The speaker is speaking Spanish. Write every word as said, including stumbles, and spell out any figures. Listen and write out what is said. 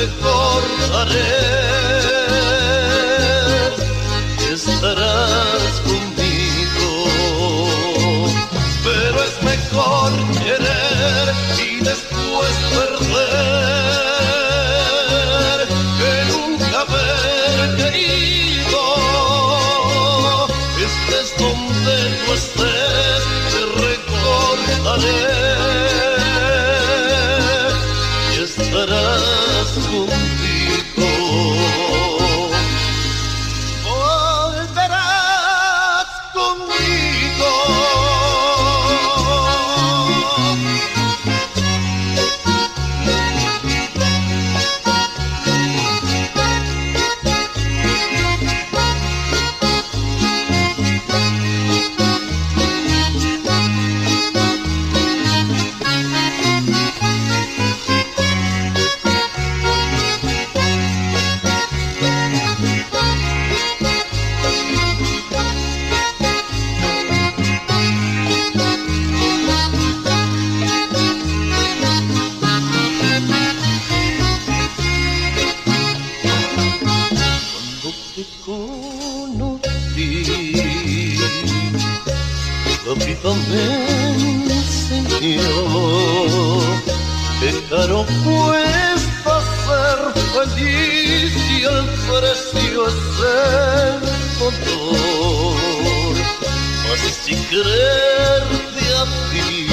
recordaré y estarás conmigo. Pero es mejor querer y después perder que nunca haber querido. Estés donde tú estés, te recordaré y estarás conmigo. Volverás conmigo. Te conocí, la vida me enseñó que caro cuesta ser feliz y el precio es el dolor. Mas si quererte a ti